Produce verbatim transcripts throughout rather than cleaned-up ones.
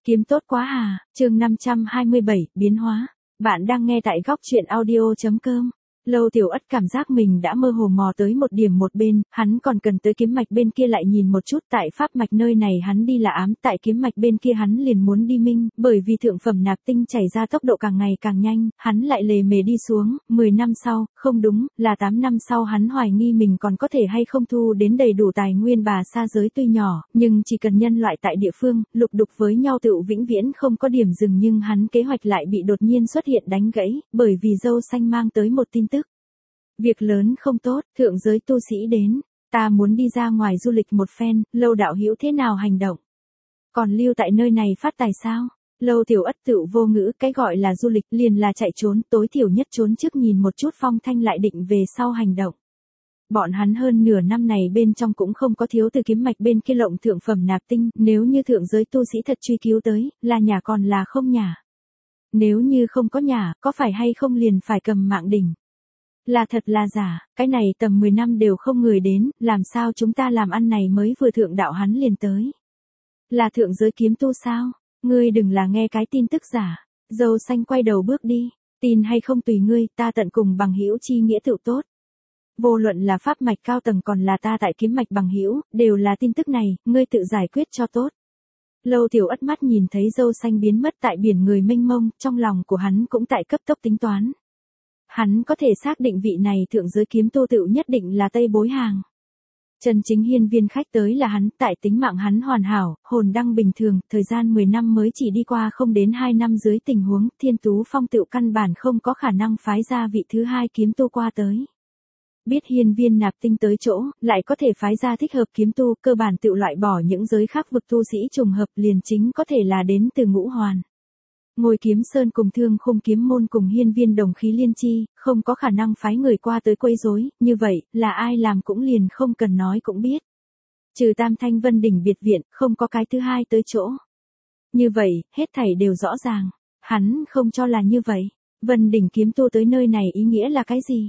Kiếm tốt quá hà, chương năm trăm hai mươi bảy, biến hóa. Bạn đang nghe tại góc truyện audio.com. Lâu Tiểu Ất cảm giác mình đã mơ hồ mò tới một điểm một bên, hắn còn cần tới kiếm mạch bên kia lại nhìn một chút, tại pháp mạch nơi này hắn đi là ám, tại kiếm mạch bên kia hắn liền muốn đi minh, bởi vì thượng phẩm nạp tinh chảy ra tốc độ càng ngày càng nhanh, hắn lại lề mề đi xuống, mười năm sau, không đúng, là tám năm sau hắn hoài nghi mình còn có thể hay không thu đến đầy đủ tài nguyên bà sa giới tuy nhỏ, nhưng chỉ cần nhân loại tại địa phương, lục đục với nhau tựu vĩnh viễn không có điểm dừng, nhưng hắn kế hoạch lại bị đột nhiên xuất hiện đánh gãy, bởi vì dâu xanh mang tới một tin tức. Việc lớn không tốt, thượng giới tu sĩ đến, ta muốn đi ra ngoài du lịch một phen, Lâu đạo hữu thế nào hành động? Còn lưu tại nơi này phát tài sao? Lâu Tiểu Ất tựu vô ngữ, cái gọi là du lịch liền là chạy trốn, tối thiểu nhất trốn trước nhìn một chút phong thanh lại định về sau hành động. Bọn hắn hơn nửa năm này bên trong cũng không có thiếu từ kiếm mạch bên kia lộng thượng phẩm nạp tinh, nếu như thượng giới tu sĩ thật truy cứu tới, là nhà còn là không nhà. Nếu như không có nhà, có phải hay không liền phải cầm mạng đỉnh. Là thật là giả, cái này tầm mười năm đều không người đến, làm sao chúng ta làm ăn này mới vừa thượng đạo hắn liền tới. Là thượng giới kiếm tu sao? Ngươi đừng là nghe cái tin tức giả. Dâu xanh quay đầu bước đi, tin hay không tùy ngươi, ta tận cùng bằng hữu chi nghĩa tựu tốt. Vô luận là pháp mạch cao tầng còn là ta tại kiếm mạch bằng hữu, đều là tin tức này, ngươi tự giải quyết cho tốt. Lâu Tiểu Ất mắt nhìn thấy dâu xanh biến mất tại biển người mênh mông, trong lòng của hắn cũng tại cấp tốc tính toán. Hắn có thể xác định vị này thượng giới kiếm tu tựu nhất định là Tây Bối Hàng. Chân chính hiên viên khách tới là hắn, tại tính mạng hắn hoàn hảo, hồn đăng bình thường, thời gian mười năm mới chỉ đi qua không đến hai năm dưới tình huống, Thiên Tú Phong tựu căn bản không có khả năng phái ra vị thứ hai kiếm tu qua tới. Biết hiên viên nạp tinh tới chỗ, lại có thể phái ra thích hợp kiếm tu, cơ bản tựu loại bỏ những giới khác vực tu sĩ trùng hợp liền chính có thể là đến từ ngũ hoàn. Ngồi kiếm sơn cùng thương khung kiếm môn cùng hiên viên đồng khí liên chi, không có khả năng phái người qua tới quấy rối, như vậy, là ai làm cũng liền không cần nói cũng biết. Trừ Tam Thanh Vân Đỉnh biệt viện, không có cái thứ hai tới chỗ. Như vậy, hết thảy đều rõ ràng. Hắn không cho là như vậy. Vân Đỉnh kiếm tu tới nơi này ý nghĩa là cái gì?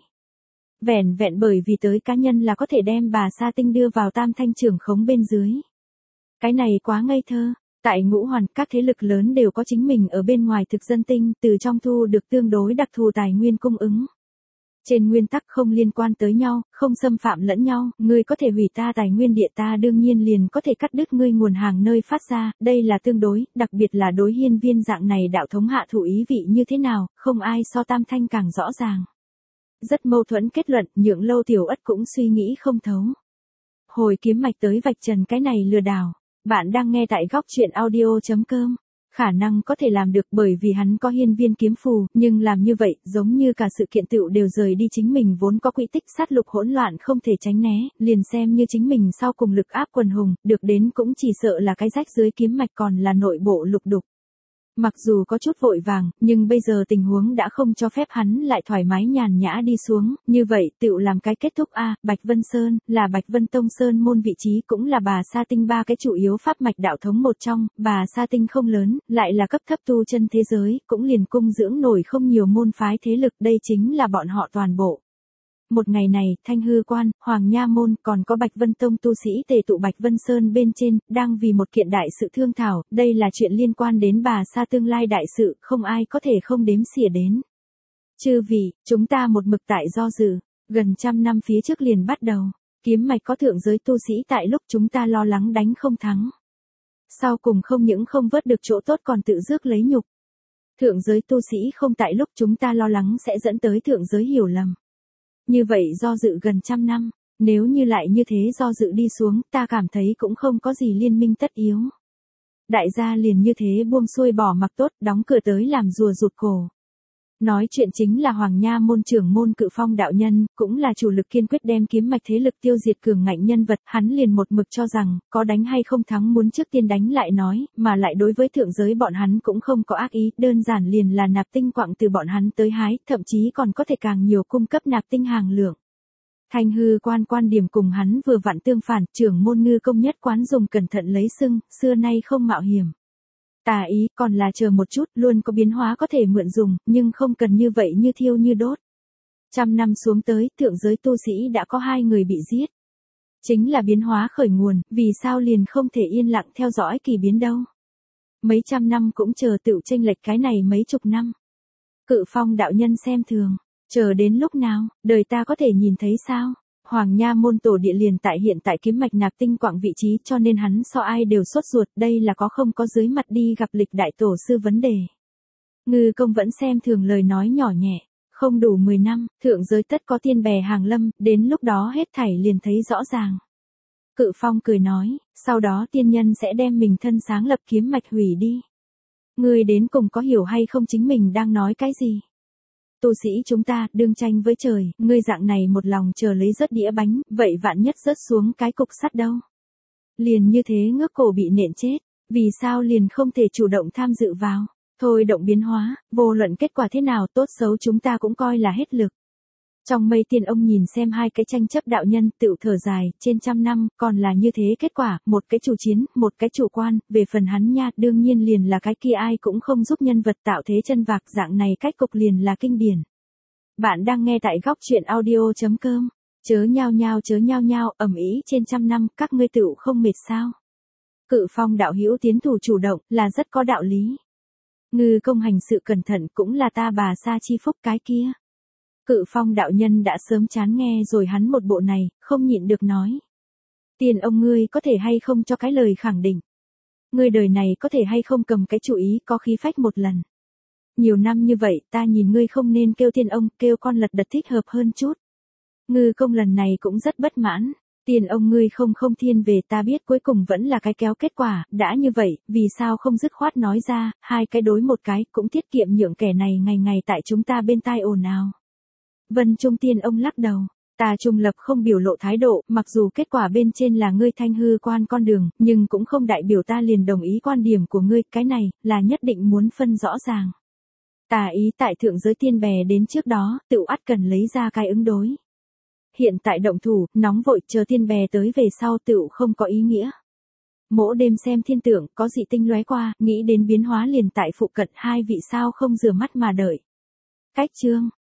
Vẹn vẹn bởi vì tới cá nhân là có thể đem bà sa tinh đưa vào Tam Thanh trưởng khống bên dưới. Cái này quá ngây thơ. Tại ngũ hoàn, các thế lực lớn đều có chính mình ở bên ngoài thực dân tinh, từ trong thu được tương đối đặc thù tài nguyên cung ứng. Trên nguyên tắc không liên quan tới nhau, không xâm phạm lẫn nhau, ngươi có thể hủy ta tài nguyên địa, ta đương nhiên liền có thể cắt đứt ngươi nguồn hàng nơi phát ra, đây là tương đối, đặc biệt là đối hiên viên dạng này đạo thống hạ thủ ý vị như thế nào, không ai so Tam Thanh càng rõ ràng. Rất mâu thuẫn kết luận, nhượng Lâu Tiểu Ất cũng suy nghĩ không thấu. Hồi kiếm mạch tới vạch trần cái này lừa đảo. Bạn đang nghe tại góc truyện audio.com. Khả năng có thể làm được bởi vì hắn có hiên viên kiếm phù, nhưng làm như vậy, giống như cả sự kiện tựu đều rời đi chính mình vốn có quỹ tích sát lục hỗn loạn không thể tránh né, liền xem như chính mình sau cùng lực áp quần hùng, được đến cũng chỉ sợ là cái rách dưới kiếm mạch còn là nội bộ lục đục. Mặc dù có chút vội vàng, nhưng bây giờ tình huống đã không cho phép hắn lại thoải mái nhàn nhã đi xuống, như vậy tựu làm cái kết thúc a. Bạch Vân Sơn, là Bạch Vân Tông Sơn môn vị trí cũng là bà sa tinh ba cái chủ yếu pháp mạch đạo thống một trong, bà sa tinh không lớn, lại là cấp thấp tu chân thế giới, cũng liền cung dưỡng nổi không nhiều môn phái thế lực, đây chính là bọn họ toàn bộ. Một ngày này, Thanh Hư Quan, Hoàng Nha Môn, còn có Bạch Vân Tông tu sĩ tề tụ Bạch Vân Sơn bên trên, đang vì một kiện đại sự thương thảo, đây là chuyện liên quan đến bà sa tương lai đại sự, không ai có thể không đếm xỉa đến. Chư vị, chúng ta một mực tại do dự, gần trăm năm phía trước liền bắt đầu, kiếm mạch có thượng giới tu sĩ tại lúc chúng ta lo lắng đánh không thắng. Sau cùng không những không vớt được chỗ tốt còn tự rước lấy nhục. Thượng giới tu sĩ không tại lúc chúng ta lo lắng sẽ dẫn tới thượng giới hiểu lầm. Như vậy do dự gần trăm năm, nếu như lại như thế do dự đi xuống, ta cảm thấy cũng không có gì liên minh tất yếu. Đại gia liền như thế buông xuôi bỏ mặc tốt, đóng cửa tới làm rùa rụt cổ. Nói chuyện chính là Hoàng Nha Môn trưởng môn Cự Phong đạo nhân, cũng là chủ lực kiên quyết đem kiếm mạch thế lực tiêu diệt cường ngạnh nhân vật, hắn liền một mực cho rằng, có đánh hay không thắng muốn trước tiên đánh lại nói, mà lại đối với thượng giới bọn hắn cũng không có ác ý, đơn giản liền là nạp tinh quặng từ bọn hắn tới hái, thậm chí còn có thể càng nhiều cung cấp nạp tinh hàng lượng. Thanh Hư Quan quan điểm cùng hắn vừa vặn tương phản, trưởng môn Ngư Công nhất quán dùng cẩn thận lấy sưng, xưa nay không mạo hiểm. Tà ý, còn là chờ một chút, luôn có biến hóa có thể mượn dùng, nhưng không cần như vậy như thiêu như đốt. Trăm năm xuống tới, thượng giới tu sĩ đã có hai người bị giết. Chính là biến hóa khởi nguồn, vì sao liền không thể yên lặng theo dõi kỳ biến đâu. mấy trăm năm cũng chờ tựu chênh lệch cái này mấy chục năm. Cự Phong đạo nhân xem thường, chờ đến lúc nào, đời ta có thể nhìn thấy sao? Hoàng Nha môn tổ địa liền tại hiện tại kiếm mạch nạp tinh quạng vị trí, cho nên hắn so ai đều sốt ruột, đây là có không có dưới mặt đi gặp lịch đại tổ sư vấn đề. Ngư Công vẫn xem thường lời nói nhỏ nhẹ, không đủ mười năm, thượng giới tất có tiên bè hàng lâm, đến lúc đó hết thảy liền thấy rõ ràng. Cự Phong cười nói, sau đó tiên nhân sẽ đem mình thân sáng lập kiếm mạch hủy đi. Ngươi đến cùng có hiểu hay không chính mình đang nói cái gì? Tu sĩ chúng ta đương tranh với trời, ngươi dạng này một lòng chờ lấy rớt đĩa bánh, vậy vạn nhất rớt xuống cái cục sắt đâu. Liền như thế ngước cổ bị nện chết, vì sao liền không thể chủ động tham dự vào? Thôi động biến hóa, vô luận kết quả thế nào tốt xấu chúng ta cũng coi là hết lực. Trong mây tiên ông nhìn xem hai cái tranh chấp đạo nhân tựu thở dài, trên trăm năm, còn là như thế kết quả, một cái chủ chiến, một cái chủ quan, về phần hắn nha, đương nhiên liền là cái kia ai cũng không giúp nhân vật tạo thế chân vạc, dạng này cách cục liền là kinh điển. Bạn đang nghe tại góc truyện audio.com, chớ nhao nhao chớ nhao nhao, ầm ĩ trên trăm năm, các ngươi tựu không mệt sao? Cự Phong đạo hữu tiến thủ chủ động, là rất có đạo lý. Ngư Công hành sự cẩn thận cũng là ta bà sa chi phúc cái kia. Cự Phong đạo nhân đã sớm chán nghe rồi hắn một bộ này, không nhịn được nói. Tiền ông ngươi có thể hay không cho cái lời khẳng định. Ngươi đời này có thể hay không cầm cái chủ ý có khí phách một lần. Nhiều năm như vậy ta nhìn ngươi không nên kêu tiền ông, kêu con lật đật thích hợp hơn chút. Ngư Công lần này cũng rất bất mãn. Tiền ông ngươi không không thiên về ta biết cuối cùng vẫn là cái kéo kết quả, đã như vậy, vì sao không dứt khoát nói ra, hai cái đối một cái cũng tiết kiệm nhượng kẻ này ngày ngày tại chúng ta bên tai ồn ào. Vân Trung Tiên ông lắc đầu, ta trung lập không biểu lộ thái độ, mặc dù kết quả bên trên là ngươi thanh hư quan con đường, nhưng cũng không đại biểu ta liền đồng ý quan điểm của ngươi, cái này, là nhất định muốn phân rõ ràng. Ta ý tại thượng giới tiên bè đến trước đó, tựu ắt cần lấy ra cái ứng đối. Hiện tại động thủ, nóng vội chờ tiên bè tới về sau tựu không có ý nghĩa. Mỗi đêm xem thiên tượng, có dị tinh lóe qua, nghĩ đến biến hóa liền tại phụ cận hai vị sao không rửa mắt mà đợi. Cách chương